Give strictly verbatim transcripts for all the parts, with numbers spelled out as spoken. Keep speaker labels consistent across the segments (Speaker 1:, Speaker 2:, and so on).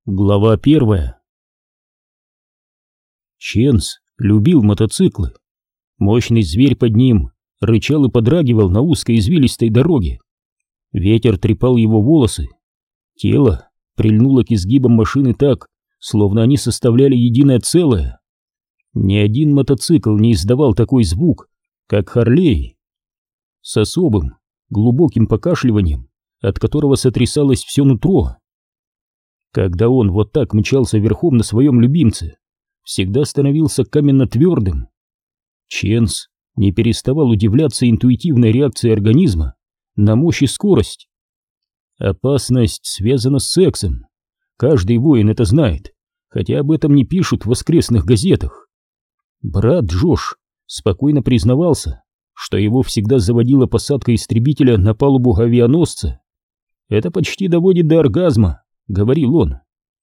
Speaker 1: Глава первая. Ченс любил мотоциклы. Мощный зверь под ним рычал и подрагивал на узкой извилистой дороге. Ветер трепал его волосы. Тело прильнуло к изгибам машины так, словно они составляли единое целое. Ни один мотоцикл не издавал такой звук, как Харлей. С особым, глубоким покашливанием, от которого сотрясалось все нутро. Когда он вот так мчался верхом на своем любимце, всегда становился каменно-твердым. Ченс не переставал удивляться интуитивной реакции организма на мощь и скорость. Опасность связана с сексом. Каждый воин это знает, хотя об этом не пишут в воскресных газетах. Брат Джош спокойно признавался, что его всегда заводила посадка истребителя на палубу авианосца. «Это почти доводит до оргазма», — говорил он.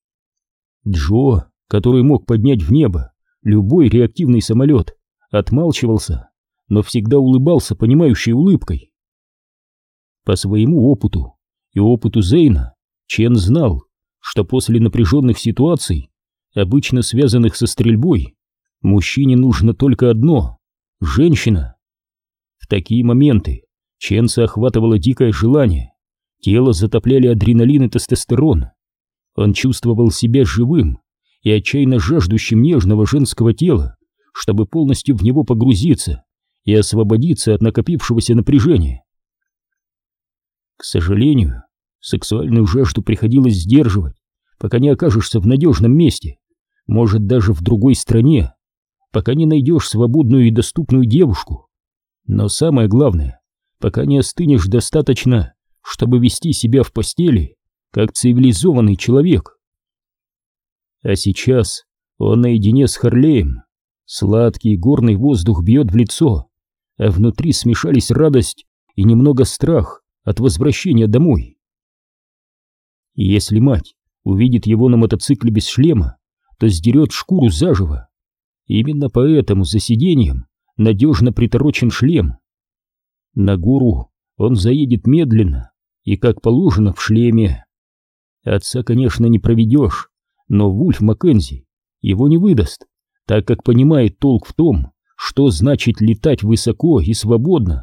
Speaker 1: Джо, который мог поднять в небо любой реактивный самолет, отмалчивался, но всегда улыбался понимающей улыбкой. По своему опыту и опыту Зейна Чен знал, что после напряженных ситуаций, обычно связанных со стрельбой, мужчине нужно только одно — женщина. В такие моменты Ченса охватывало дикое желание, тело затопляли адреналин и тестостерон. Он чувствовал себя живым и отчаянно жаждущим нежного женского тела, чтобы полностью в него погрузиться и освободиться от накопившегося напряжения. К сожалению, сексуальную жажду приходилось сдерживать, пока не окажешься в надежном месте, может, даже в другой стране, пока не найдешь свободную и доступную девушку. Но самое главное, пока не остынешь достаточно, чтобы вести себя в постели как цивилизованный человек. А сейчас он наедине с Харлеем. Сладкий горный воздух бьет в лицо, а внутри смешались радость и немного страх от возвращения домой. И если мать увидит его на мотоцикле без шлема, то сдерет шкуру заживо. Именно поэтому за сиденьем надежно приторочен шлем. На гору он заедет медленно и, как положено, в шлеме. Отца, конечно, не проведешь, но Вульф Маккензи его не выдаст, так как понимает толк в том, что значит летать высоко и свободно.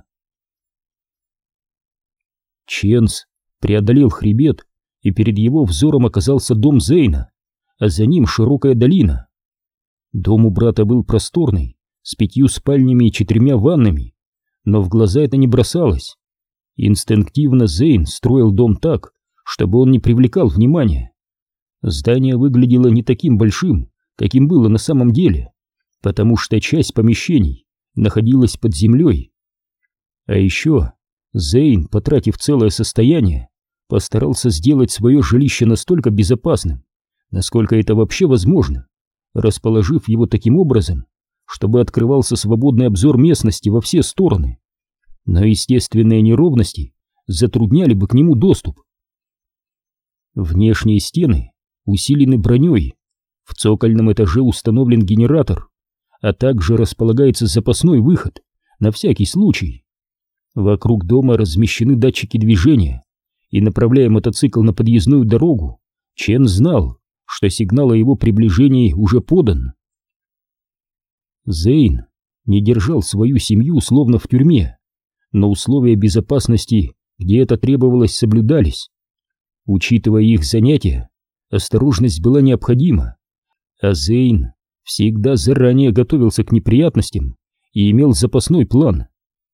Speaker 1: Ченс преодолел хребет, и перед его взором оказался дом Зейна, а за ним широкая долина. Дом у брата был просторный, с пятью спальнями и четырьмя ваннами, но в глаза это не бросалось. Инстинктивно Зейн строил дом так, чтобы он не привлекал внимания. Здание выглядело не таким большим, каким было на самом деле, потому что часть помещений находилась под землей. А еще Зейн, потратив целое состояние, постарался сделать свое жилище настолько безопасным, насколько это вообще возможно, расположив его таким образом, чтобы открывался свободный обзор местности во все стороны. Но естественные неровности затрудняли бы к нему доступ. Внешние стены усилены броней, в цокольном этаже установлен генератор, а также располагается запасной выход на всякий случай. Вокруг дома размещены датчики движения, и, направляя мотоцикл на подъездную дорогу, Чен знал, что сигнал о его приближении уже подан. Зейн не держал свою семью словно в тюрьме, но условия безопасности, где это требовалось, соблюдались. Учитывая их занятия, осторожность была необходима, а Зейн всегда заранее готовился к неприятностям и имел запасной план.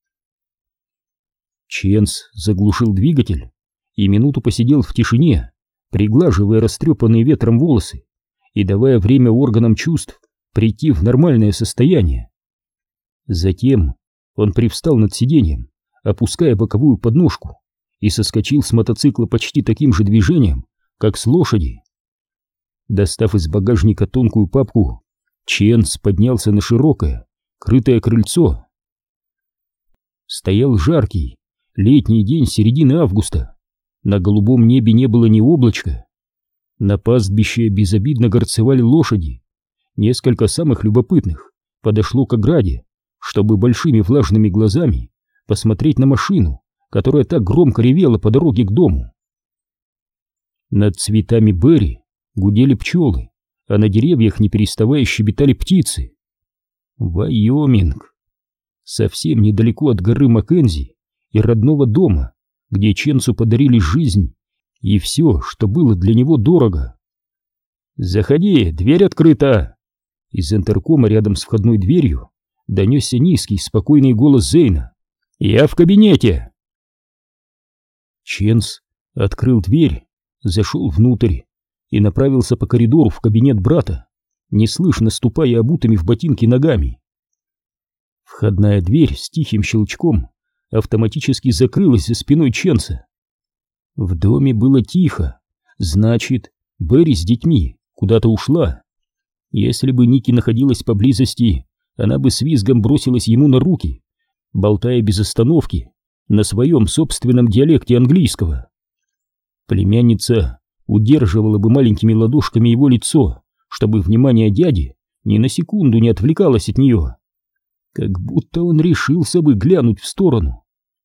Speaker 1: Ченс заглушил двигатель и минуту посидел в тишине, приглаживая растрепанные ветром волосы и давая время органам чувств прийти в нормальное состояние. Затем он привстал над сиденьем, опуская боковую подножку, и соскочил с мотоцикла почти таким же движением, как с лошади. Достав из багажника тонкую папку, Ченс поднялся на широкое, крытое крыльцо. Стоял жаркий, летний день середины августа. На голубом небе не было ни облачка. На пастбище безобидно горцевали лошади. Несколько самых любопытных подошло к ограде, чтобы большими влажными глазами посмотреть на машину, которая так громко ревела по дороге к дому. Над цветами Берри гудели пчелы, а на деревьях не переставая щебетали птицы. Вайоминг. Совсем недалеко от горы Маккензи и родного дома, где Ченсу подарили жизнь и все, что было для него дорого. «Заходи, дверь открыта!» Из интеркома рядом с входной дверью донесся низкий, спокойный голос Зейна. «Я в кабинете!» Ченс открыл дверь, зашел внутрь и направился по коридору в кабинет брата, неслышно ступая обутыми в ботинки ногами. Входная дверь с тихим щелчком автоматически закрылась за спиной Ченса. В доме было тихо, значит, Берри с детьми куда-то ушла. Если бы Ники находилась поблизости, она бы с визгом бросилась ему на руки, болтая без остановки на своем собственном диалекте английского. Племянница удерживала бы маленькими ладошками его лицо, чтобы внимание дяди ни на секунду не отвлекалось от нее. Как будто он решился бы глянуть в сторону.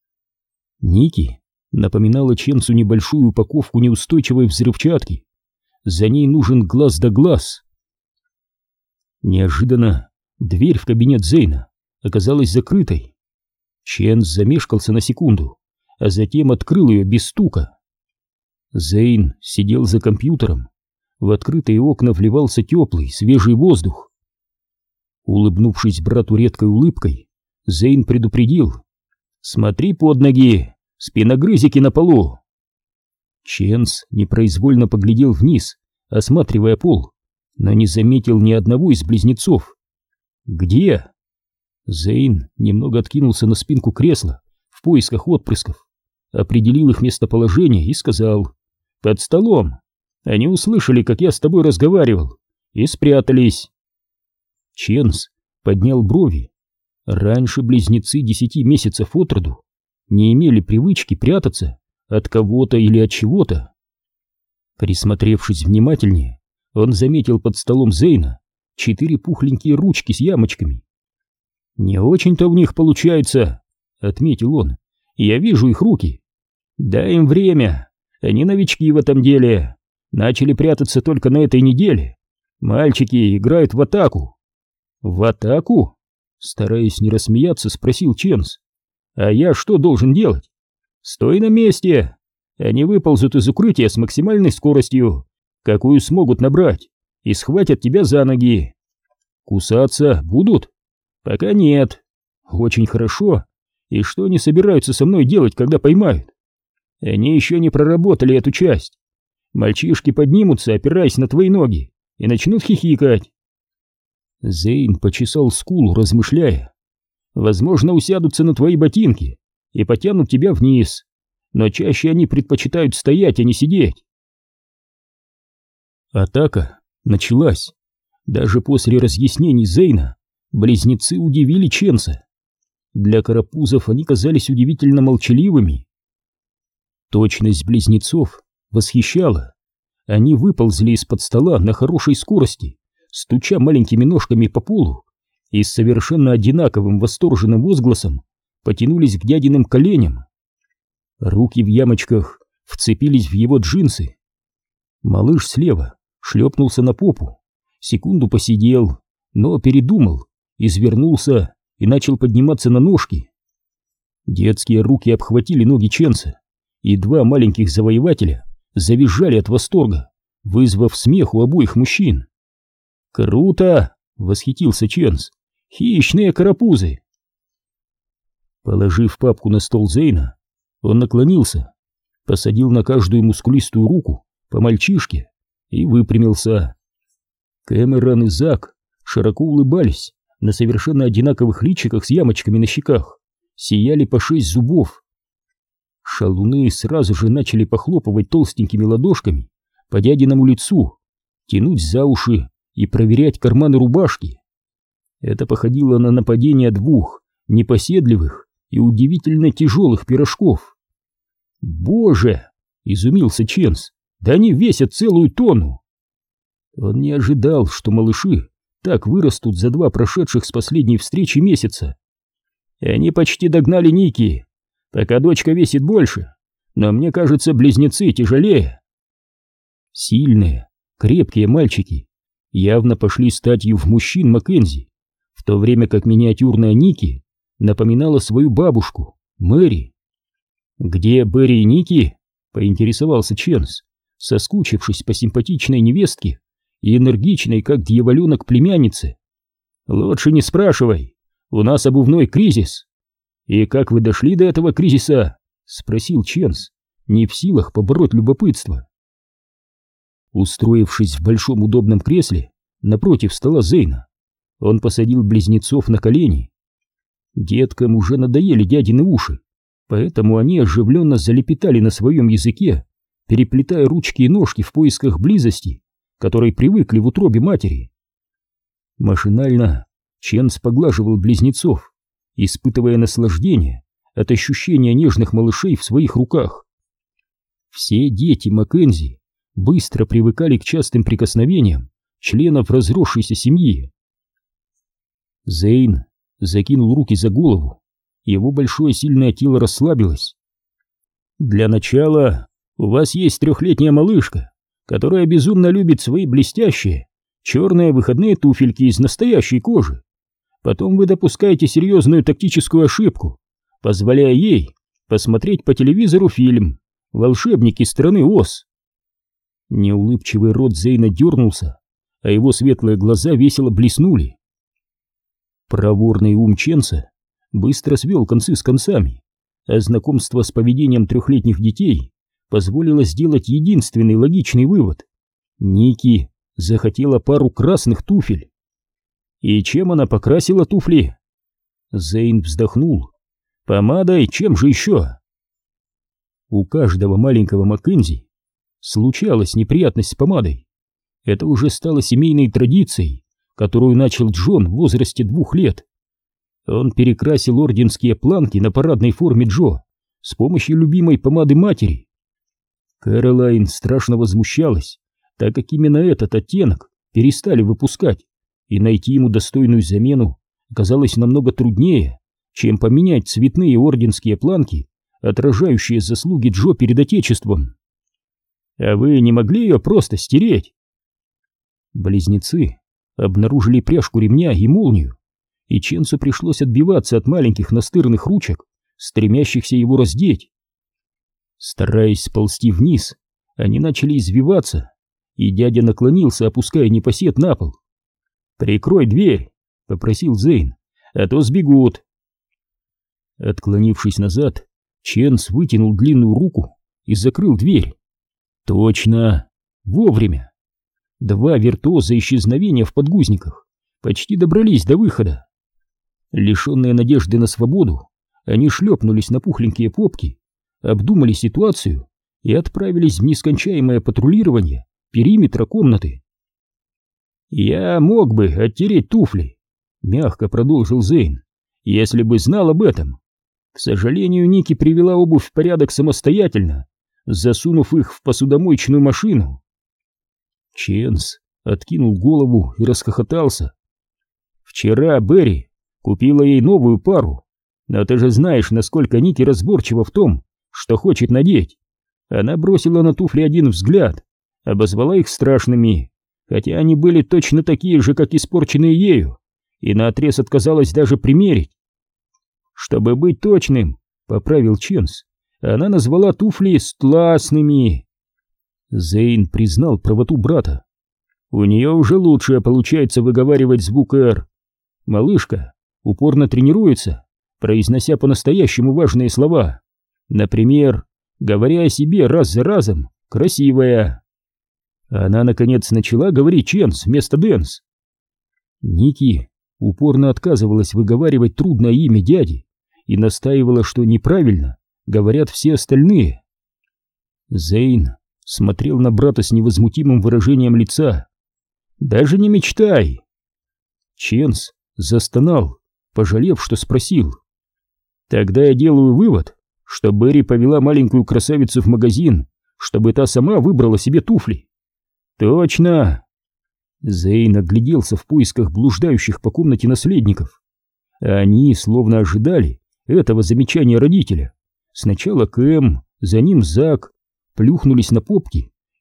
Speaker 1: Ники напоминала Ченсу небольшую упаковку неустойчивой взрывчатки. За ней нужен глаз да глаз. Неожиданно дверь в кабинет Зейна оказалась закрытой. Ченс замешкался на секунду, а затем открыл ее без стука. Зейн сидел за компьютером. В открытые окна вливался теплый, свежий воздух. Улыбнувшись брату редкой улыбкой, Зейн предупредил: «Смотри под ноги, спиногрызики на полу». Ченс непроизвольно поглядел вниз, осматривая пол, но не заметил ни одного из близнецов. «Где?» Зейн немного откинулся на спинку кресла в поисках отпрысков, определил их местоположение и сказал: «Под столом. Они услышали, как я с тобой разговаривал, и спрятались». Ченс поднял брови. Раньше близнецы десяти месяцев от роду не имели привычки прятаться от кого-то или от чего-то. Присмотревшись внимательнее, он заметил под столом Зейна четыре пухленькие ручки с ямочками. «Не очень-то у них получается», — отметил он. «Я вижу их руки. Дай им время, они новички в этом деле. Начали прятаться только на этой неделе. Мальчики играют в атаку». «В атаку?» — стараясь не рассмеяться, спросил Ченс. «А я что должен делать?» «Стой на месте! Они выползут из укрытия с максимальной скоростью, какую смогут набрать, и схватят тебя за ноги. Кусаться будут?» «Пока нет». «Очень хорошо. И что они собираются со мной делать, когда поймают?» «Они еще не проработали эту часть. Мальчишки поднимутся, опираясь на твои ноги, и начнут хихикать». Зейн почесал скулу, размышляя. «Возможно, усядутся на твои ботинки и потянут тебя вниз, но чаще они предпочитают стоять, а не сидеть». Атака началась. Даже после разъяснений Зейна близнецы удивили Ченса. Для карапузов они казались удивительно молчаливыми. Точность близнецов восхищала. Они выползли из-под стола на хорошей скорости, стуча маленькими ножками по полу, и с совершенно одинаковым восторженным возгласом потянулись к дядиным коленям. Руки в ямочках вцепились в его джинсы. Малыш слева шлепнулся на попу, секунду посидел, но передумал, извернулся и начал подниматься на ножки. Детские руки обхватили ноги Ченса, и два маленьких завоевателя завизжали от восторга, вызвав смех у обоих мужчин. «Круто!» — восхитился Ченс. «Хищные карапузы!» Положив папку на стол Зейна, он наклонился, посадил на каждую мускулистую руку по мальчишке и выпрямился. Кэмерон и Зак широко улыбались на совершенно одинаковых личиках с ямочками на щеках, сияли по шесть зубов. Шалуны сразу же начали похлопывать толстенькими ладошками по дядиному лицу, тянуть за уши и проверять карманы рубашки. Это походило на нападение двух непоседливых и удивительно тяжелых пирожков. «Боже!» — изумился Ченс. «Да они весят целую тонну!» Он не ожидал, что малыши так вырастут за два прошедших с последней встречи месяца. Они почти догнали Ники, пока дочка весит больше, но мне кажется, близнецы тяжелее. Сильные, крепкие мальчики, явно пошли статью в мужчин Маккензи, в то время как миниатюрная Ники напоминала свою бабушку, Мэри. «Где Берри и Ники?» — поинтересовался Ченс, соскучившись по симпатичной невестке и энергичной, как дьяволенок, племяннице. «Лучше не спрашивай, у нас обувной кризис». «И как вы дошли до этого кризиса?» — спросил Ченс, не в силах побороть любопытство. Устроившись в большом удобном кресле напротив стола Зейна, он посадил близнецов на колени. Деткам уже надоели дядины уши, поэтому они оживленно залепетали на своем языке, переплетая ручки и ножки в поисках близости, которой привыкли в утробе матери. Машинально Ченс поглаживал близнецов, испытывая наслаждение от ощущения нежных малышей в своих руках. Все дети Маккензи быстро привыкали к частым прикосновениям членов разросшейся семьи. Зейн закинул руки за голову, его большое сильное тело расслабилось. «Для начала у вас есть трехлетняя малышка, которая безумно любит свои блестящие черные выходные туфельки из настоящей кожи. Потом вы допускаете серьезную тактическую ошибку, позволяя ей посмотреть по телевизору фильм «Волшебники страны Оз». Неулыбчивый рот Зейна дернулся, а его светлые глаза весело блеснули. Проворный ум Ченса быстро свел концы с концами, а знакомство с поведением трехлетних детей позволило сделать единственный логичный вывод. Ники захотела пару красных туфель. И чем она покрасила туфли? Зейн вздохнул. Помадой, чем же еще? У каждого маленького Маккензи случалась неприятность с помадой. Это уже стало семейной традицией, которую начал Джон в возрасте двух лет. Он перекрасил орденские планки на парадной форме Джо с помощью любимой помады матери. Кэролайн страшно возмущалась, так как именно этот оттенок перестали выпускать, и найти ему достойную замену оказалось намного труднее, чем поменять цветные орденские планки, отражающие заслуги Джо перед Отечеством. «А вы не могли ее просто стереть?» Близнецы обнаружили пряжку ремня и молнию, и Ченсу пришлось отбиваться от маленьких настырных ручек, стремящихся его раздеть. Стараясь сползти вниз, они начали извиваться, и дядя наклонился, опуская непосед на пол. «Прикрой дверь», — попросил Зейн, — «а то сбегут». Отклонившись назад, Ченс вытянул длинную руку и закрыл дверь. Точно! Вовремя! Два виртуоза исчезновения в подгузниках почти добрались до выхода. Лишенные надежды на свободу, они шлепнулись на пухленькие попки, обдумали ситуацию и отправились в нескончаемое патрулирование периметра комнаты. «Я мог бы оттереть туфли», — мягко продолжил Зейн, — «если бы знал об этом. К сожалению, Ники привела обувь в порядок самостоятельно, засунув их в посудомоечную машину». Ченс откинул голову и расхохотался. «Вчера Берри купила ей новую пару, но ты же знаешь, насколько Ники разборчива в том, что хочет надеть. Она бросила на туфли один взгляд, обозвала их страшными, хотя они были точно такие же, как испорченные ею, и наотрез отказалась даже примерить. Чтобы быть точным, — поправил Ченс, — она назвала туфли «стласными». Зейн признал правоту брата. У нее уже лучше получается выговаривать звук «Р». Малышка упорно тренируется, произнося по-настоящему важные слова. Например, говоря о себе раз за разом «красивая». Она, наконец, начала говорить «Ченс» вместо «Дэнс». Ники упорно отказывалась выговаривать трудное имя дяди и настаивала, что неправильно говорят все остальные. Зейн смотрел на брата с невозмутимым выражением лица. «Даже не мечтай!» Ченс застонал, пожалев, что спросил. «Тогда я делаю вывод, что Берри повела маленькую красавицу в магазин, чтобы та сама выбрала себе туфли». «Точно!» Зейн огляделся в поисках блуждающих по комнате наследников. А они словно ожидали этого замечания родителя. Сначала Кэм, за ним Зак, плюхнулись на попки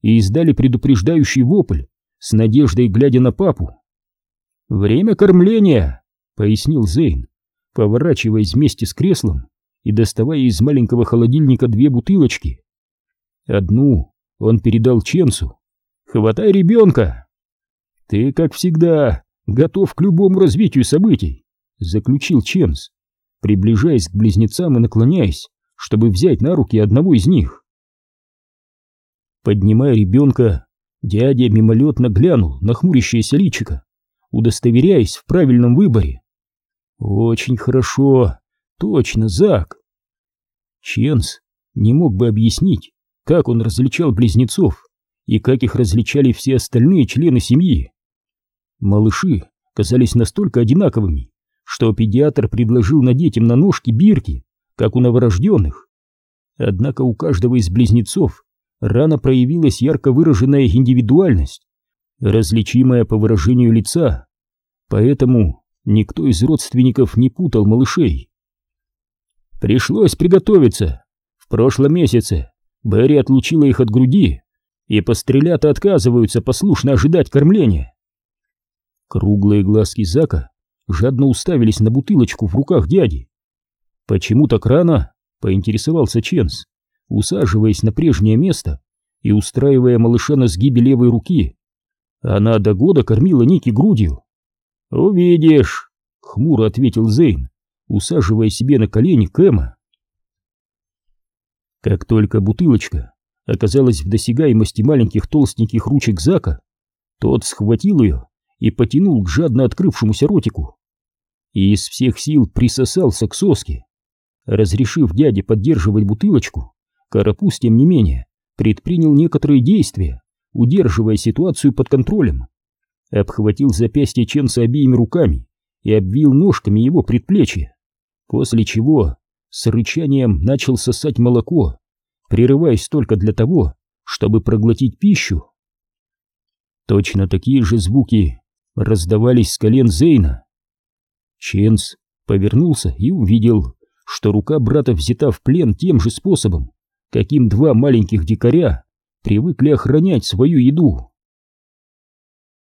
Speaker 1: и издали предупреждающий вопль, с надеждой глядя на папу. «Время кормления», — пояснил Зейн, поворачиваясь вместе с креслом и доставая из маленького холодильника две бутылочки. Одну он передал Ченсу. «Хватай ребенка!» «Ты, как всегда, готов к любому развитию событий», — заключил Ченс, приближаясь к близнецам и наклоняясь, чтобы взять на руки одного из них. Поднимая ребенка, дядя мимолетно глянул на хмурящееся личико, удостоверяясь в правильном выборе. «Очень хорошо, точно, Зак!» Ченс не мог бы объяснить, как он различал близнецов и как их различали все остальные члены семьи. Малыши казались настолько одинаковыми, что педиатр предложил надеть им на ножки бирки, как у новорожденных. Однако у каждого из близнецов рано проявилась ярко выраженная индивидуальность, различимая по выражению лица, поэтому никто из родственников не путал малышей. Пришлось приготовиться. В прошлом месяце Берри отлучила их от груди, и пострелята отказываются послушно ожидать кормления. Круглые глазки Зака жадно уставились на бутылочку в руках дяди. «Почему так рано?» — поинтересовался Ченс, усаживаясь на прежнее место и устраивая малыша на сгибе левой руки. Она до года кормила Ники грудью. «Увидишь», — хмуро ответил Зейн, усаживая себе на колени Кэма. Как только бутылочка оказалась в досягаемости маленьких толстеньких ручек Зака, тот схватил ее и потянул к жадно открывшемуся ротику. И из всех сил присосался к соске. Разрешив дяде поддерживать бутылочку, Карапуз, тем не менее, предпринял некоторые действия, удерживая ситуацию под контролем. Обхватил запястье Ченса обеими руками и обвил ножками его предплечье, после чего с рычанием начал сосать молоко, прерываясь только для того, чтобы проглотить пищу. Точно такие же звуки раздавались с колен Зейна. Ченс повернулся и увидел, что рука брата взята в плен тем же способом, каким два маленьких дикаря привыкли охранять свою еду.